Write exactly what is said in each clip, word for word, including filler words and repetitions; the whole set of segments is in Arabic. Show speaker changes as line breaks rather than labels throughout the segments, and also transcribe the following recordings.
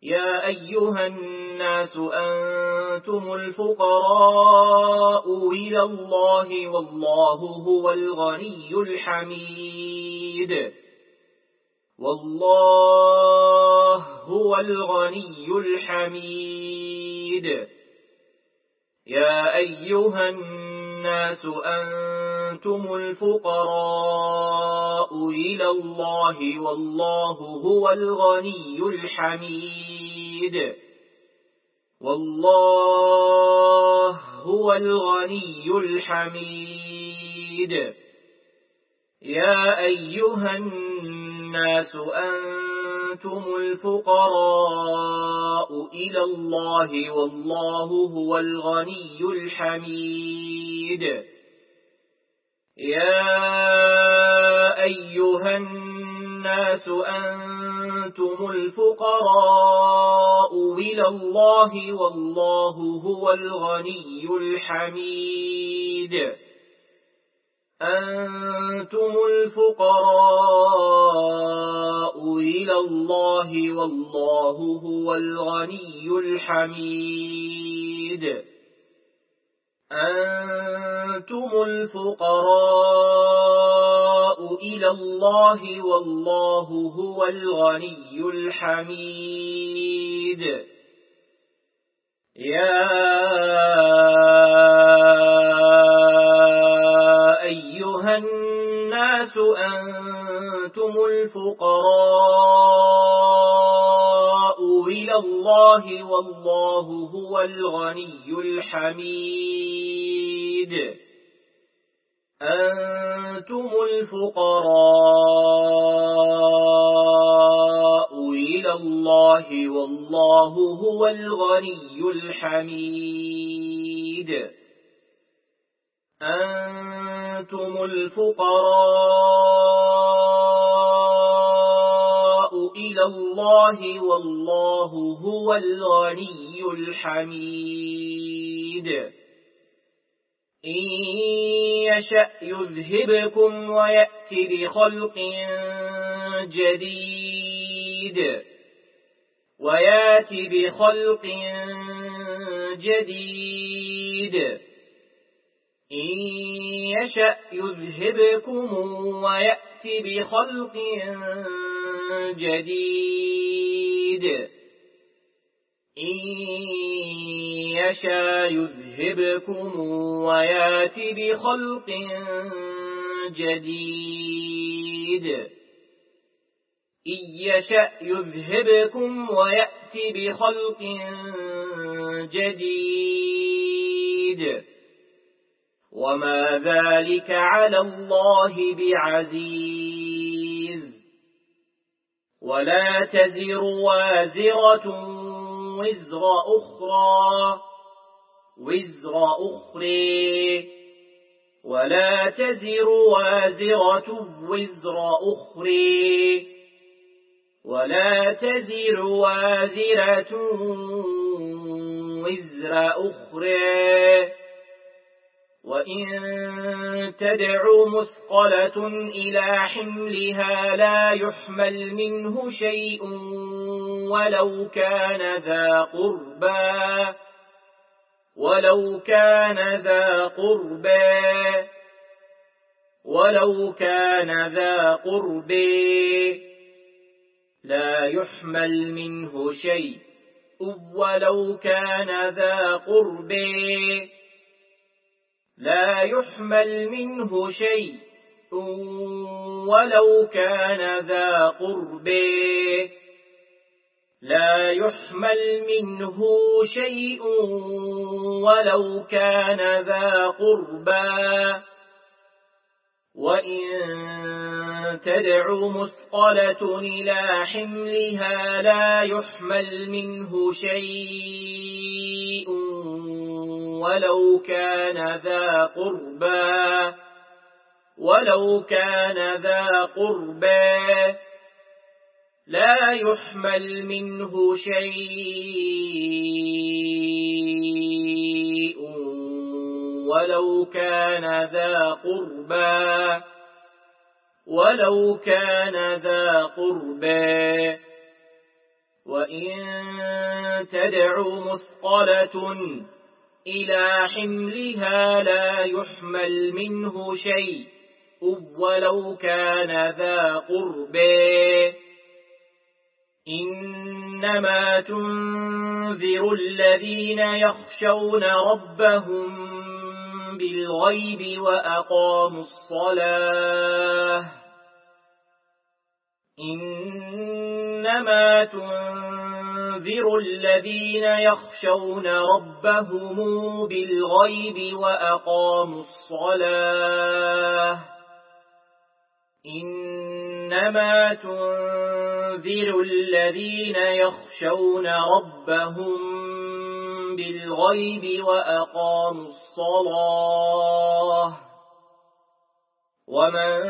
يا أيها الناس أنتم الفقراء إلى الله والله هو الغني الحميد والله هو الغني الحميد يا أيها الناس أنتم الفقراء إلى الله والله هو الغني الحميد والله هو الغني الحميد يا أيها الناس أنتم الفقراء إلى الله والله هو الغني الحميد يا أيها الناس أنتم الفقراء إلى الله والله هو الغني الحميد أنتم الفقراء إلى الله والله هو الغني الحميد أنتم الفقراء إلى الله والله هو الغني الحميد يا أيها الناس أنتم الفقراء إلى الله والله هو الغني الحميد أنتم الفقراء إلى الله والله هو الغني الحميد أنتم الفقراء إلى الله والله هو الغني الحميد إن يشأ يذهبكم ويأتي بخلق جديد ويأتي بخلق جديد إن يشأ يذهبكم ويأتي بخلق جديد إن يشأ يذهبكم ويأتي بخلق جديد إن يشأ يذهبكم ويأتي بخلق جديد وما ذلك على الله بعزيز ولا تزر وازرة وزر أخرى وزر أخرى ولا تزر وازرة وزر أخرى ولا تزر وازرة وزر أخرى وإن تدع مثقلة إلى حملها لا يحمل منه شيء ولو كان ذا قربى ولو كان ذا قربى ولو كان ذا قربى لا يحمل منه شيء ولو كان ذا قربى لا يحمل منه شيء ولو كان ذا قربى لا يحمل منه شيء ولو كان ذا قربى وإن تدع مثقلة إلى حملها لا يحمل منه شيء ولو كان ذا قربى ولو كان ذا قربى لا يحمل منه شيء ولو كان ذا قربى ولو كان ذا قربى وإن تدع مثقلة إلى حملها لا يحمل منه شيء ولو كان ذا قربى إنما تنذر الذين يخشون ربهم بالغيب وأقاموا الصلاة إنما تنذر الذين يخشون ربهم بالغيب وأقاموا الصلاة إنما تنذر الذين يخشون ربهم بالغيب وأقاموا الصلاة ومن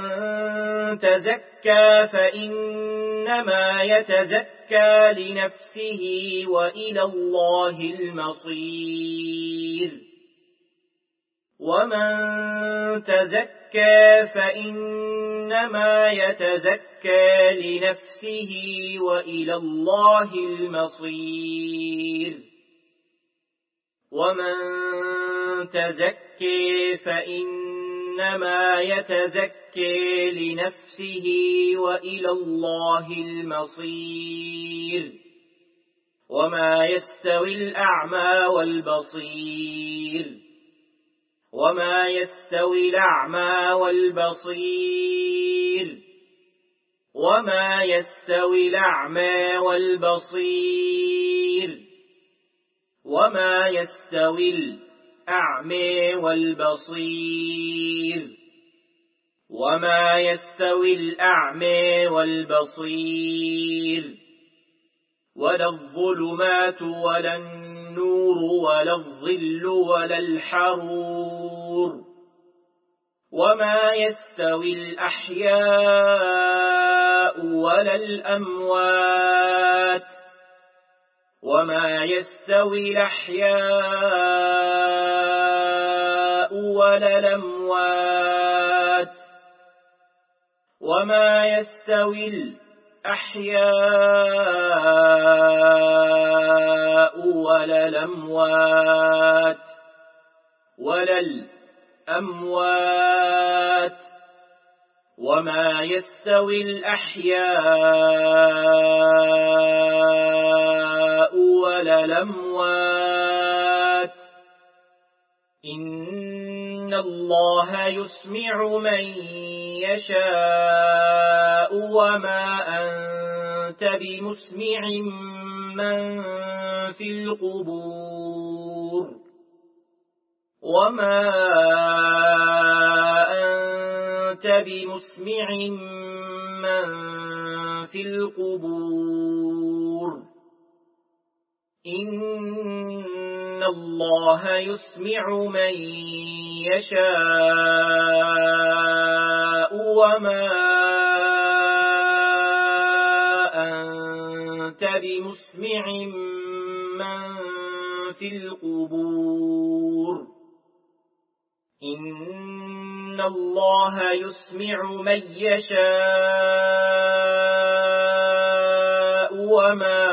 تزكى فإنما يتزكى لنفسه وإلى الله المصير ومن تزكى فإنما يتزكى لنفسه وإلى الله المصير ومن تزكى فإنما يتزكى لنفسه وإلى الله المصير وما يستوي الأعمى والبصير وما يستوي الأعمى والبصير وما يستوي الأعمى والبصير وما يستوي الأعمى والبصير وما يستوي الأعمى والبصير ولا الظلمات ولا النور ولا الظل ولا الحرور وما يستوي الأحياء ولا الأموات وما يستوي الأحياء ولا الأموات وما يستوي الأحياء ولا الأموات ولا الأموات وما يستوي الأحياء ولا الأموات إن الله يسمع من يشاء وما أنت بمسمع من في القبور وما أنت بمسمع من في القبور إن الله يسمع من يشاء وما أنت بمسمع من في القبور إن الله يسمع من يشاء وما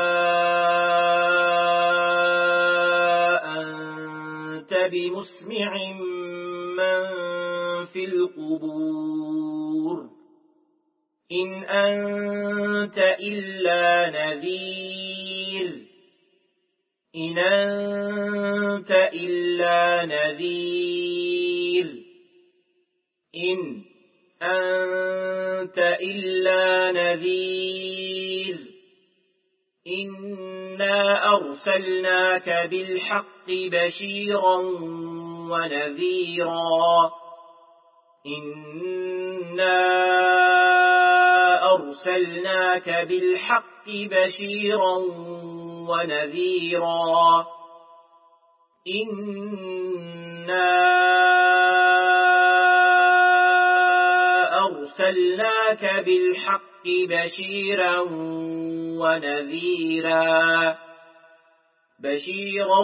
أنت بمسمع من في القبور إن أنت إلا نذير إن أنت إلا نذير إن أنت إلا نذير إنا أرسلناك بالحق بشيرا ونذيرا إنا أرسلناك بالحق بشيرا ونذيرا إنا أرسلناك بالحق بشيرا ونذيرا بشيرا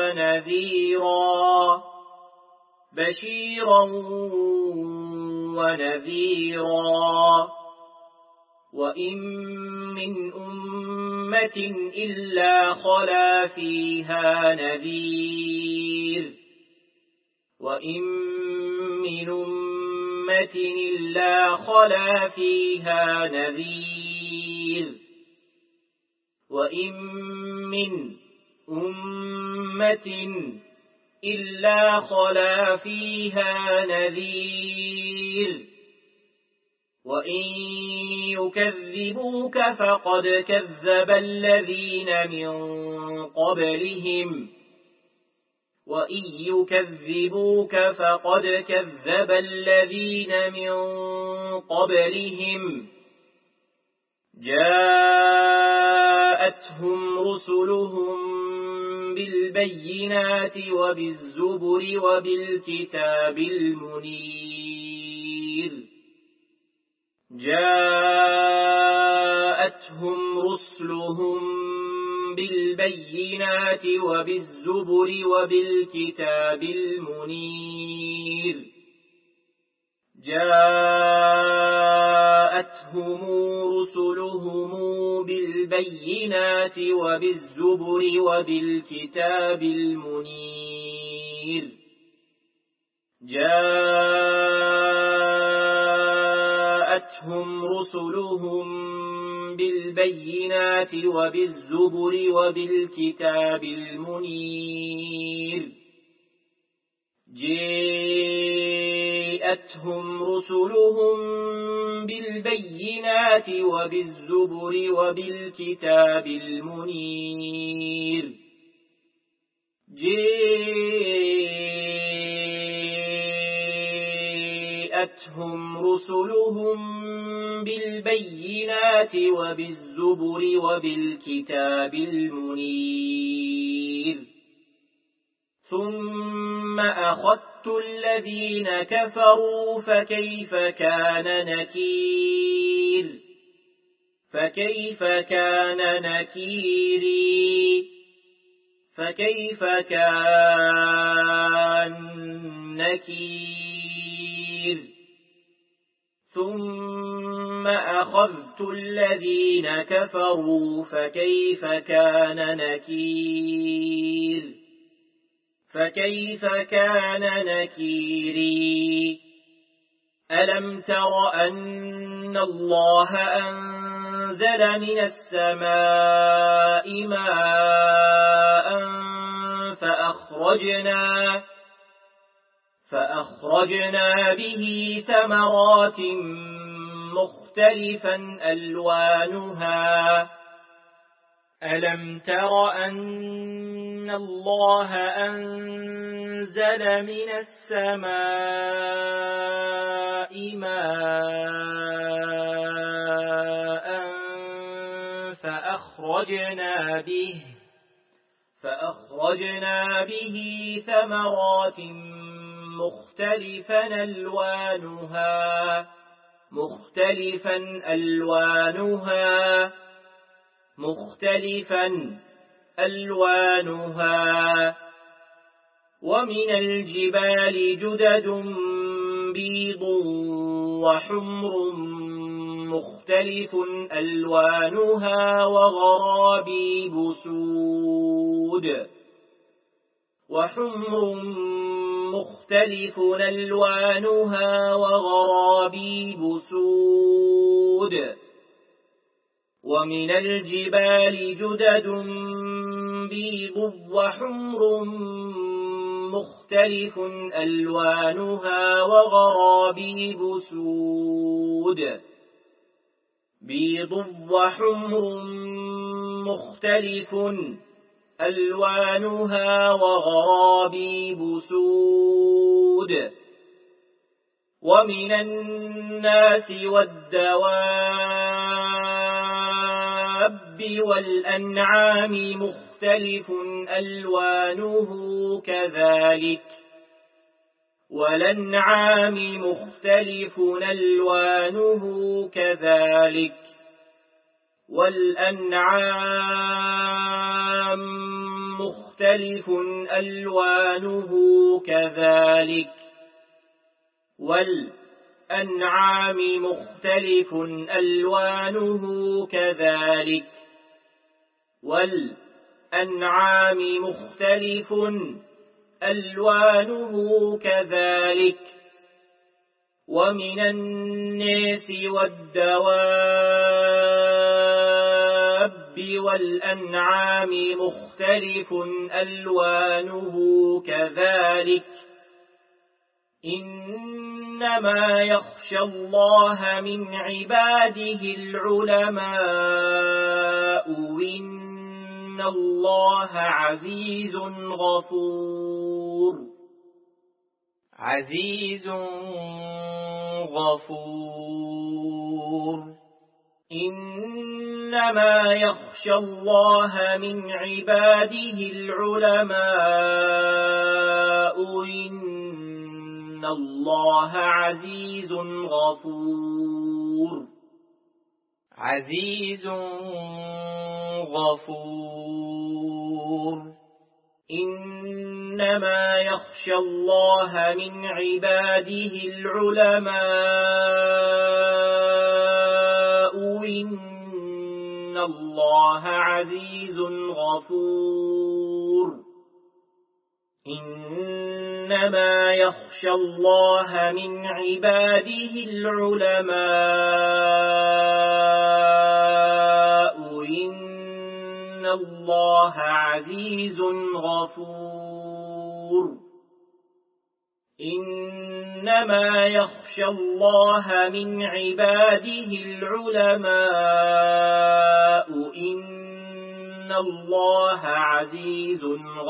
ونذيرا بشيرا ونذيرا وإن من أمة أمة إلا خلا فيها نذير وإن من أمة إلا خلا فيها نذير وإن من أمة إلا خلا فيها نذير وإن يكذبوك فقد كذب الذين من قبلهم وإن يكذبوك فقد كذب الذين من قبلهم جاءتهم رسلهم بالبينات وبالزبر وبالكتاب المنير جاءتهم رسلهم بالبينات وبالزبر وبالكتاب المنير جاءتهم رسلهم بالبينات وبالزبر وبالكتاب المنير جاءتهم رسلهم بالبينات وبالزبر وبالكتاب المنير جاءتهم رسلهم بالبينات وبالزبر وبالكتاب المنير جاءتهم رسلهم بالبينات وبالزبر وبالكتاب المنير ثم أخذت الذين كفروا فكيف كان نكير فكيف كان نكيري فكيف كان نكير ثم أخذت الذين كفروا فكيف كان نكير فكيف كان نكيري ألم تر أن الله أنزل من السماء ماء فأخرجنا فأخرجنا به ثمرات مختلفا ألوانها ألم تر أن الله أنزل من السماء ماء فأخرجنا به فأخرجنا به ثمرات مختلفا ألوانها مختلفا ألوانها مختلفا ألوانها ومن الجبال جدد بيض وحمر مختلف ألوانها وغرابيب سود وحمر مختلف ألوانها وغرابيب سود ومن الجبال جدد بيض وحمر مختلف ألوانها وغرابيب سود بيض وحمر مختلف ألوانها وغرابيب سود ومن الناس والدواب والأنعام مختلف ألوانه كذلك والأنعام مختلف ألوانه كذلك والأنعام مختلف ألوانه كذلك والأنعام مختلف ألوانه كذلك والأنعام مختلف ألوانه كذلك ومن الناس والدواب والأنعام مختلف ألوانه كذلك إنما يخشى الله من عباده العلماء وإن الله عزيز غفور عزيز غفور إنما يخشى الله من عباده العلماء إن الله عزيز غفور عزيز غفور إنما يخشى الله من عباده العلماء إن الله عزيز غفور إنما يخشى الله من عباده العلماء إن الله عزيز غفور إنما يخشى الله من عباده العلماء إن الله عزيز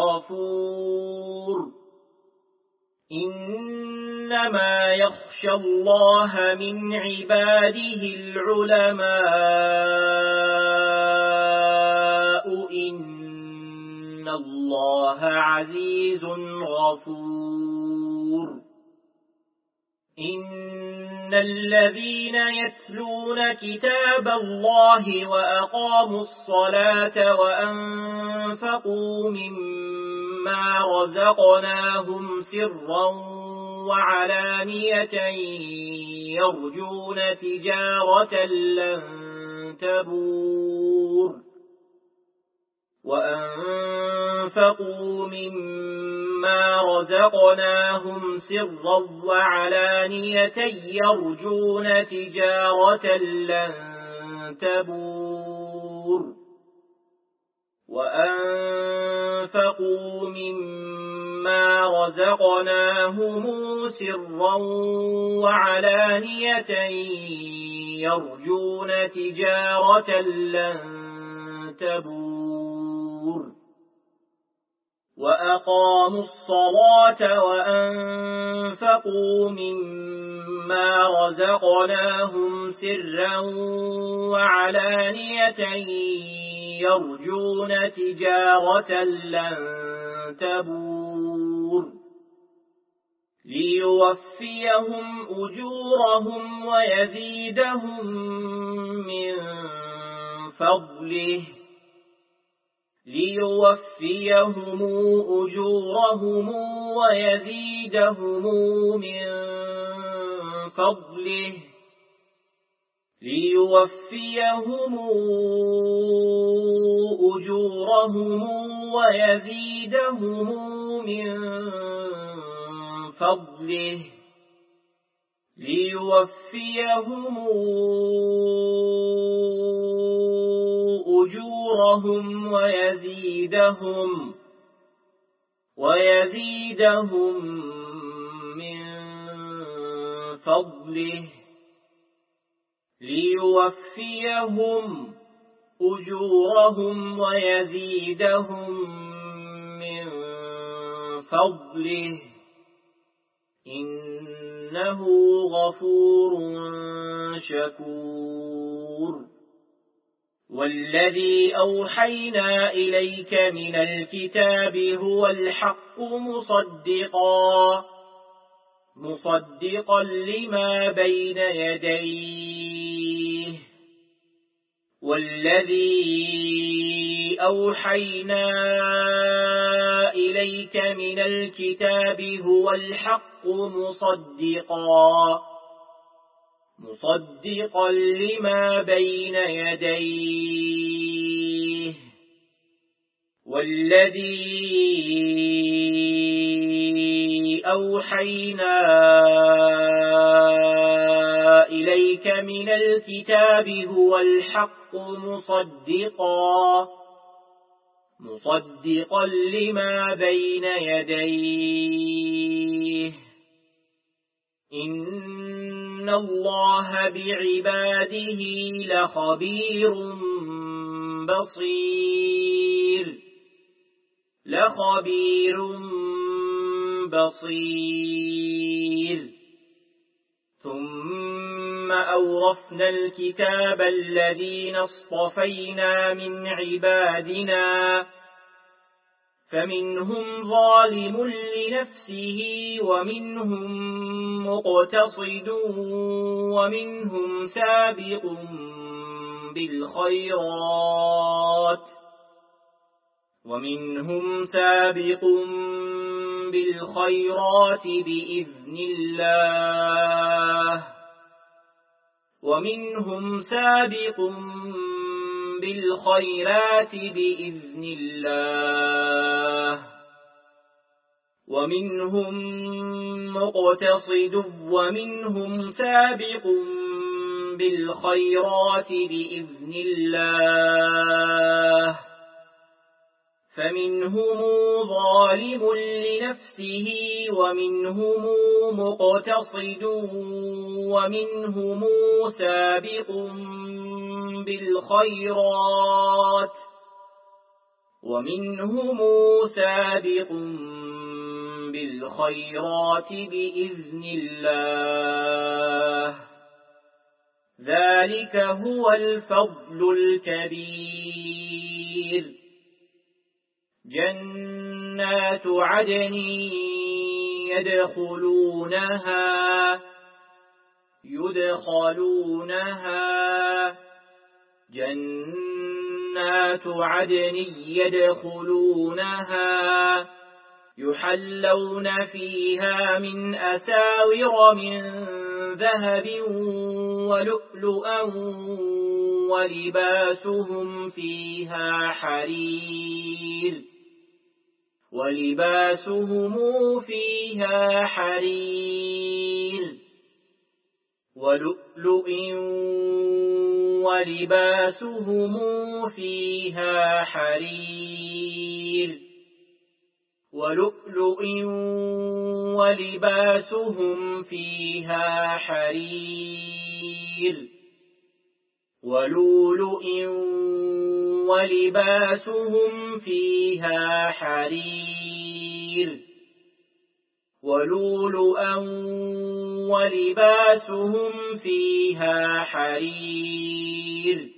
غفور إنما يخشى الله من عباده العلماء إن الله عزيز غفور إن الذين يتلون كتاب الله وأقاموا الصلاة وأنفقوا مما رزقناهم سرا وعلانية يرجون تجارة لن تبور وأنفقوا مما رزقناهم سرا وعلانية يرجون تجارة لن تبور وأنفقوا مما رزقناهم سرا وعلانية يرجون تجارة لن تبور وأقاموا الصلاة وأنفقوا مما رزقناهم سرا وعلانية يرجون تجارة لن تبور ليوفيهم أجورهم ويزيدهم من فضله ليوفيهم أجورهم ويزيدهم من فضله ليوفيهم أجورهم ويزيدهم من فضله ليوفيهم أجورهم ويزيدهم ويزيدهم من فضله ليوفيهم أجورهم ويزيدهم من فضله إنه غفور شكور والذي أوحينا إليك من الكتاب هو الحق مصدقا مصدقا لما بين يديه والذي أوحينا إليك من الكتاب هو الحق مصدقا مصدقا لما بين يديه والذي أوحينا إليك من الكتاب هو الحق مصدقا مصدقا لما بين يديه إن الله بعباده لخبير بصير لخبير بصير ثم أورثنا الكتاب الذين اصطفينا من عبادنا فمنهم ظالم لنفسه ومنهم مقتصد ومنهم سابق بالخيرات ومنهم سابق بالخيرات بإذن الله ومنهم سابق بالخيرات بإذن الله ومنهم مقتصد ومنهم سابق بالخيرات بإذن الله فمنهم ظالم لنفسه ومنهم مقتصد ومنهم سابق بالخيرات ومنهم سابق بالخيرات بإذن الله ذلك هو الفضل الكبير جنات عدن يدخلونها يدخلونها جنات عدن يدخلونها يحلون فيها من أساور من ذهب ولؤلؤا ولباسهم فيها حرير ولباسهم فيها حرير ولؤلؤ ولباسهم فيها حرير ولؤلؤ ولباسهم فيها حرير ولؤلؤ ولباسهم فيها حرير ولؤلؤا ولباسهم فيها حرير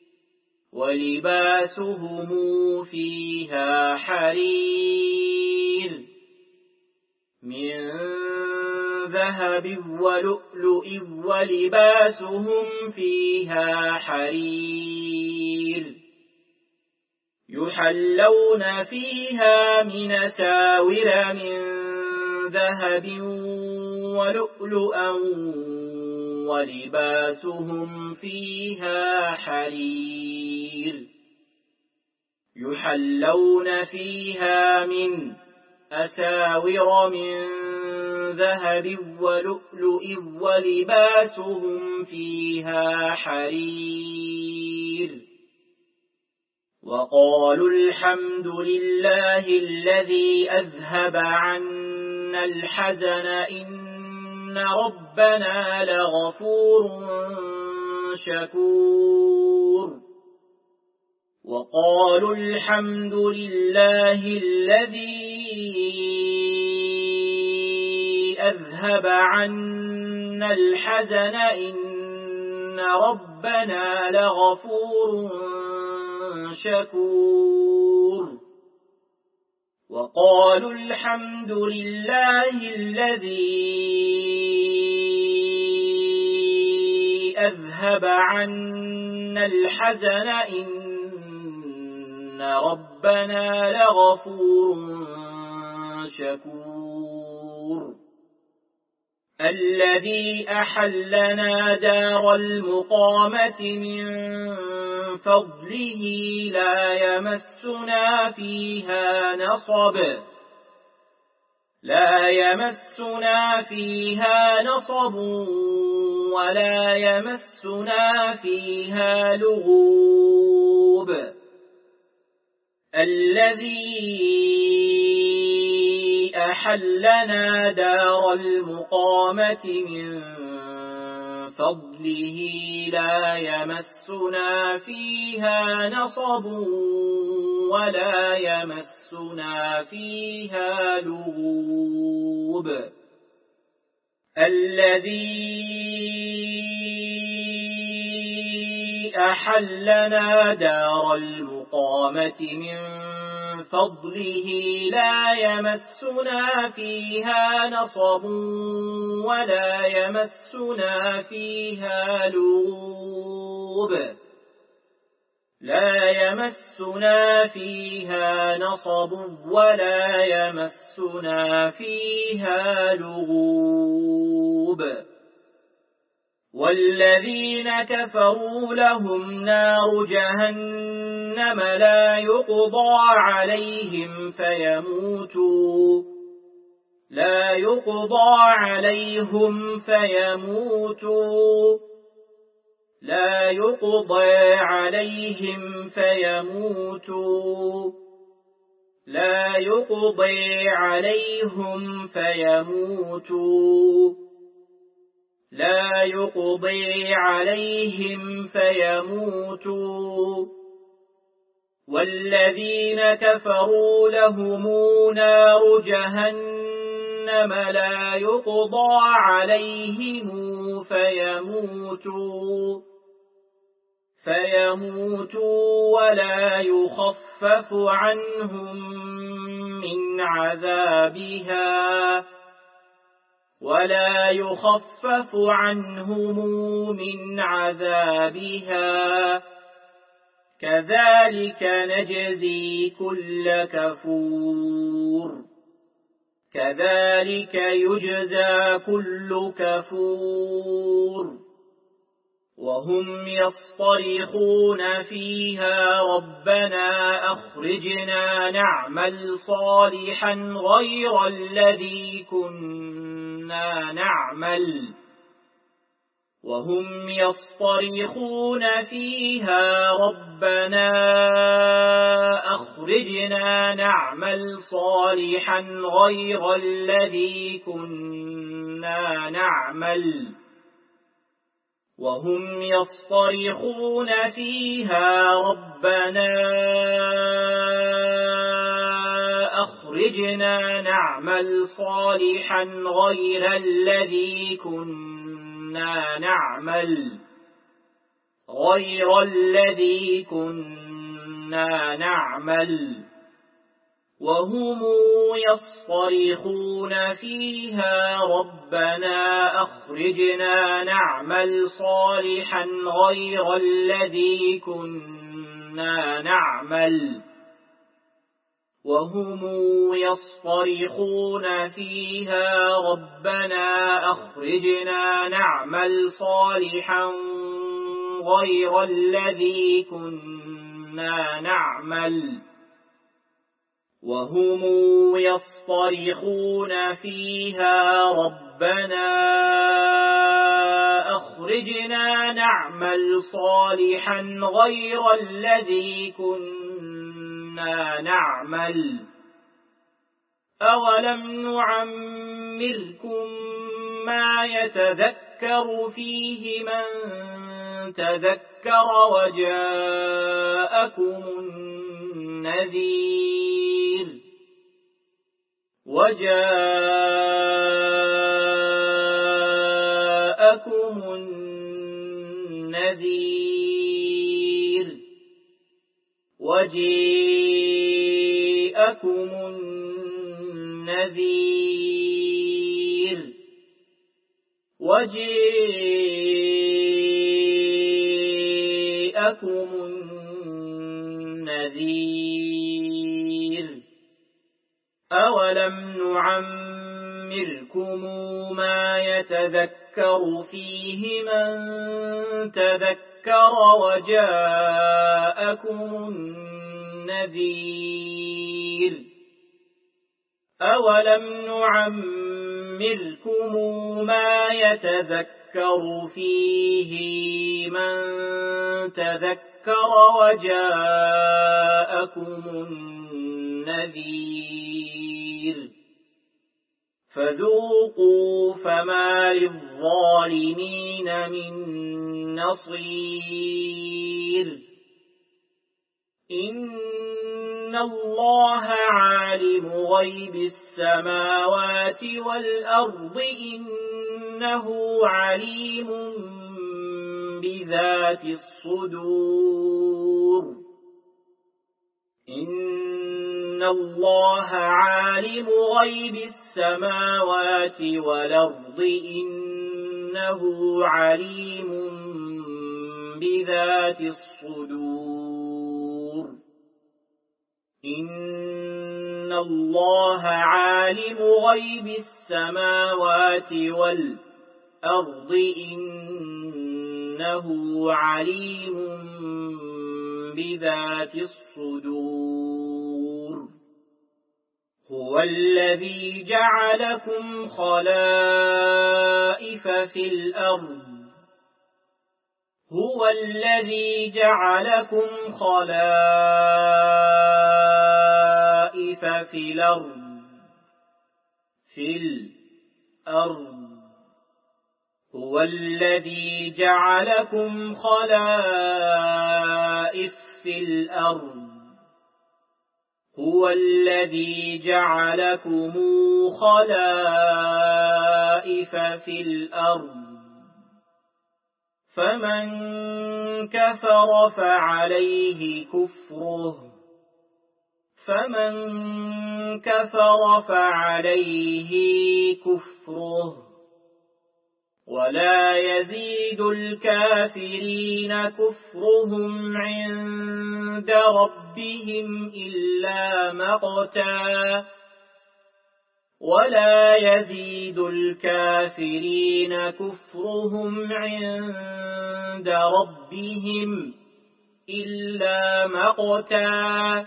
ولباسهم فيها حرير من ذهب ولؤلؤ ولباسهم فيها حرير يحلون فيها من أساور من ذهب ولؤلؤا ولباسهم فيها حرير يحلون فيها من أساور من ذهب ولؤلؤ ولباسهم فيها حرير وقالوا الحمد لله الذي أذهب عنا الحزن إن ربنا لغفور شكور وقالوا الحمد لله الذي أذهب عنا الحزن إن ربنا لغفور شكور وقالوا الحمد لله الذي أذهب عنا الحزن إن ربنا لغفور شكور الذي أحلنا دار المقامة من فضله لا يمسنا فيها نصب لا يمسنا فيها نصب ولا يمسنا فيها لغوب الذي أحلنا دار المقامة من فضله لا يمسنا فيها نصب ولا يمسنا فيها لغوب الذي أحلنا دار المقامة من فضله لا يمسنا فيها نصب ولا يمسنا فيها لغوب لا يمسنا فيها نصب ولا يمسنا فيها لغوب والذين كفروا لهم نار جهنم لا يقضى عليهم فيموتوا لا يقضى عليهم فيموتوا لا يقضى عليهم فيموتوا لا يقضى عليهم فيموتوا لا يقضي عليهم فيموتوا والذين كفروا لهم نار جهنم لا يقضى عليهم فيموتوا فيموتوا ولا يخفف عنهم من عذابها ولا يخفف عنهم من عذابها كذلك نجزي كل كفور كذلك يجزى كل كفور وهم يصطرخون فيها ربنا أخرجنا نعمل صالحا غير الذي كنا نعمل وهم يصطرخون فيها ربنا أخرجنا نعمل صالحا غير الذي كنا نعمل وهم يصطرخون فيها ربنا أخرجنا نعمل صالحا غير الذي كنا نعمل غير الذي كنا نعمل وهم يصطرخون فيها ربنا أخرجنا نعمل صالحا غير الذي كنا نعمل وهم يصطرخون فيها ربنا أخرجنا نعمل صالحا غير الذي كنا نعمل وهم يصطرخون فيها ربنا أخرجنا نعمل صالحا غير الذي كنا نعمل أولم نعمركم ما يتذكر فيه من تذكر وجاءكم النذير وجاءكم النذير وجاءكم النذير وجاءكم النذير أولم نعمركم ما يتذكر فيه من تذكر وجاءكم جاءكم النذير أولم نعمركم ما يتذكر فيه من تذكر وجاءكم النذير فذوقوا فما للظالمين من نصير إن الله عالم غيب السماوات والأرض إنه عليم بذات الصدور إن الله عالم غيب السماوات والأرض إنه عليم بذات الصدور إن الله عالم غيب السماوات والأرض إنه عليم بذات الصدور هو الذي جعلكم خلائف في الأرض هو الذي جعلكم خلائف في الأرض في الأرض هو الذي جعلكم خلائف في الأرض هو الذي جعلكم خلائف في الأرض فمن كفر فعليه كفره فمن كفر فعليه كفره ولا يزيد الكافرين كفرهم عند ربهم إلا مقتا ولا يزيد الكافرين كفرهم عند ربهم إلا مقتا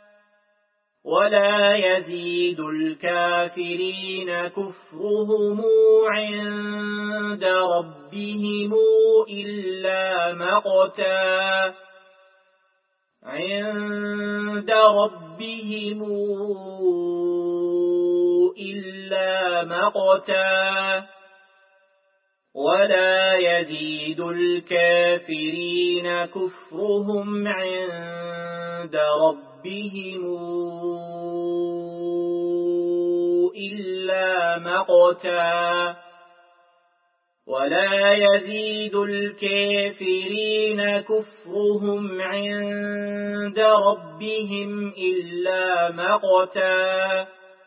ولا يزيد الكافرين كفرهم عند ربهم إلا مقتا عند ربهم إلا مقتا ولا يزيد الكافرين كفرهم عند ربهم إلا مقتا ولا يزيد الكافرين كفرهم عند ربهم إلا مقتا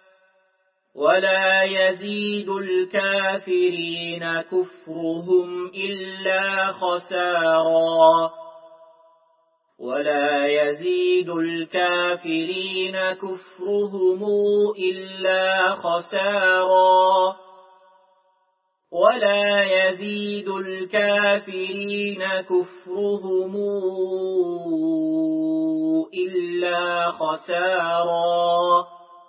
ولا يزيد الكافرين كفرهم إلا خسارا ولا يزيد الكافرين كفرهم إلا خسارا ولا يزيد الكافرين كفرهم إلا خسارا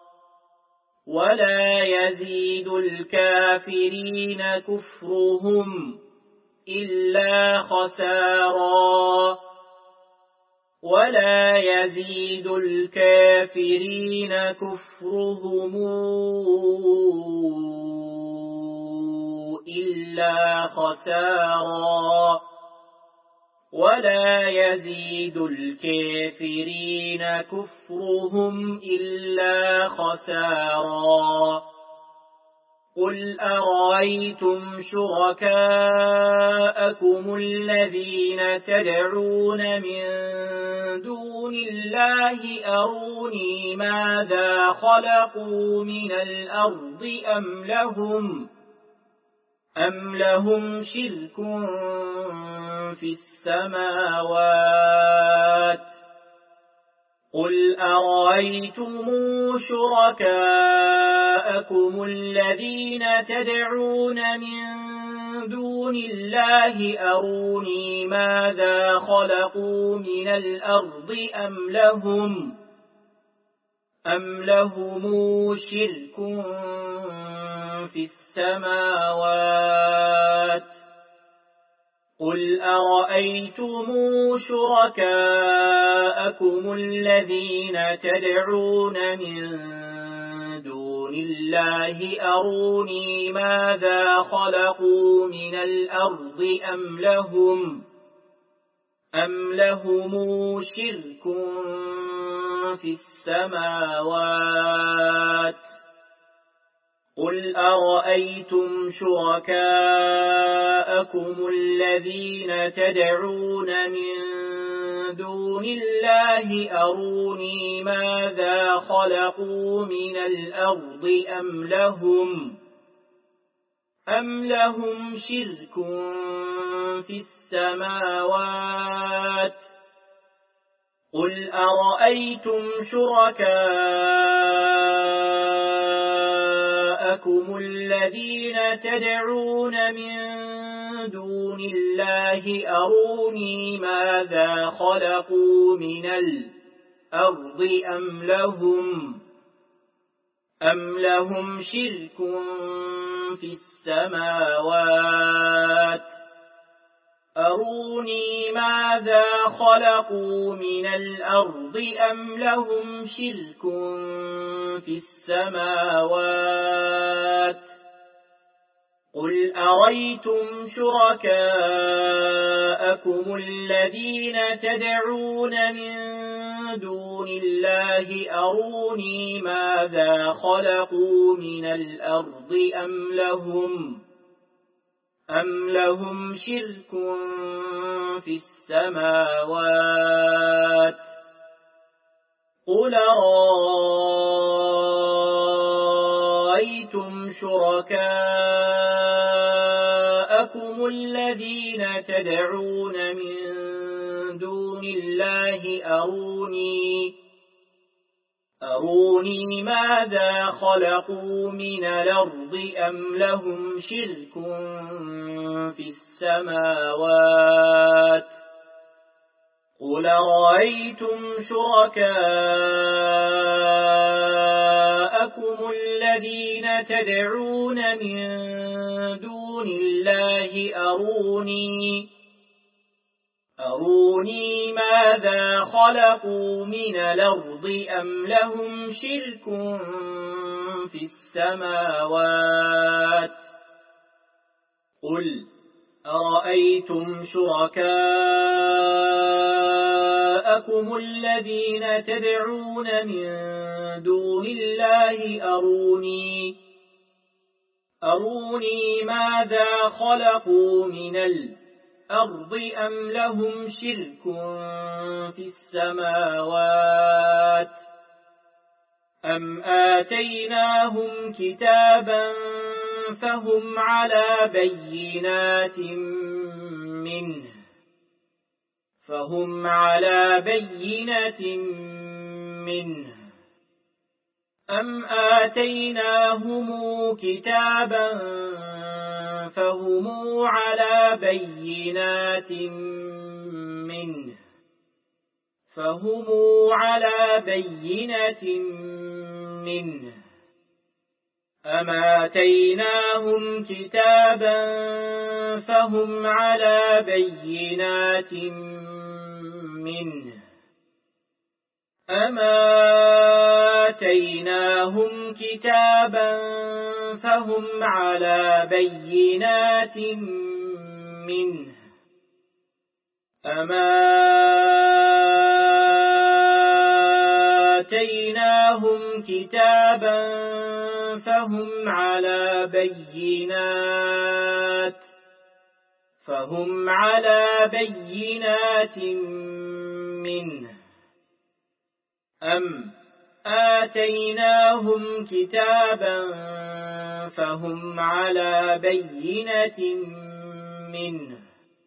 ولا يزيد الكافرين كفرهم إلا خسارا ولا يزيد الكافرين كفرهم إلا خسارا ولا يزيد الكافرين كفرهم إلا خسارا قل أرأيتم شركاءكم الذين تدعون من دون الله أروني ماذا خلقوا من الأرض أم لهم أم لهم شرك في السماوات قل أرأيتم شركاءكم الذين تدعون من دون الله أروني ماذا خلقوا من الأرض أم لهم أم لهم شرك في السماوات قل أرأيتم شركاءكم الذين تدعون من دون الله أروني ماذا خلقوا من الأرض أم لهم أم لهم شرك في السماوات قل أرأيتم شركاءكم الذين تدعون من دون الله أروني ماذا خلقوا من الأرض أم لهم أم لهم شرك في السماوات قل أرأيتم شركاءكم الذين تدعون من دون الله أروني ماذا خلقوا من الأرض أم لهم أم لهم شرك في السماوات أروني ماذا خلقوا من الأرض أم لهم شرك في السماوات قل أريتم شركاءكم الذين تدعون من دون الله أروني ماذا خلقوا من الأرض أم لهم أم لهم شرك في السماوات قل رأيتم شركاءكم الذين تدعون من دون الله أروني أروني ماذا خلقوا من الأرض أم لهم شرك في السماوات قل رأيتم شركاءكم الذين تدعون من دون الله أروني أروني ماذا خلقوا من الأرض أم لهم شرك في السماوات قل أرأيتم شركاءكم الذين تدعون من دون الله أروني أروني ماذا خلقوا من الأرض أرض أم لهم شرك في السماوات أم آتيناهم كتابا فهم على بينات منه فهم على بينة منه أم آتيناهم كتابا فهم على بينات منه فهم على بينة منه أم آتيناهم كتابا فهم على بينات منه أم آتيناهم كتابا فهم على بينات منه أم آتيناهم كتابا فهم على بينات فهم على بينات منه أم آتيناهم كتابا فهم على بينة منه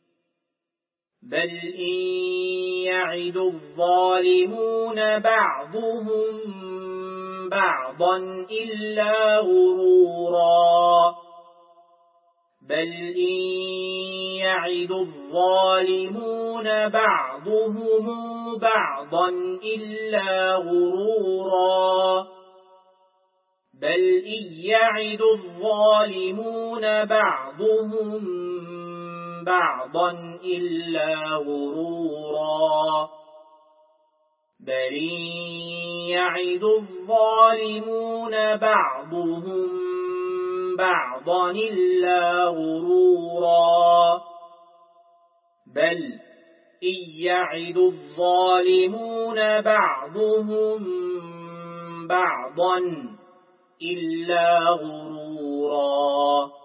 بل إن يعد الظالمون بعضهم بعضا إلا غرورا بل إن يعد الظالمون بعضهم بعضا إلا غرورا بل إن يعد الظالمون بعضهم بعضا إلا غرورا بل إن يعد الظالمون بعضهم بعضا إلا غرورا بل إن يعد الظالمون بعضهم بعضا إلا غرورا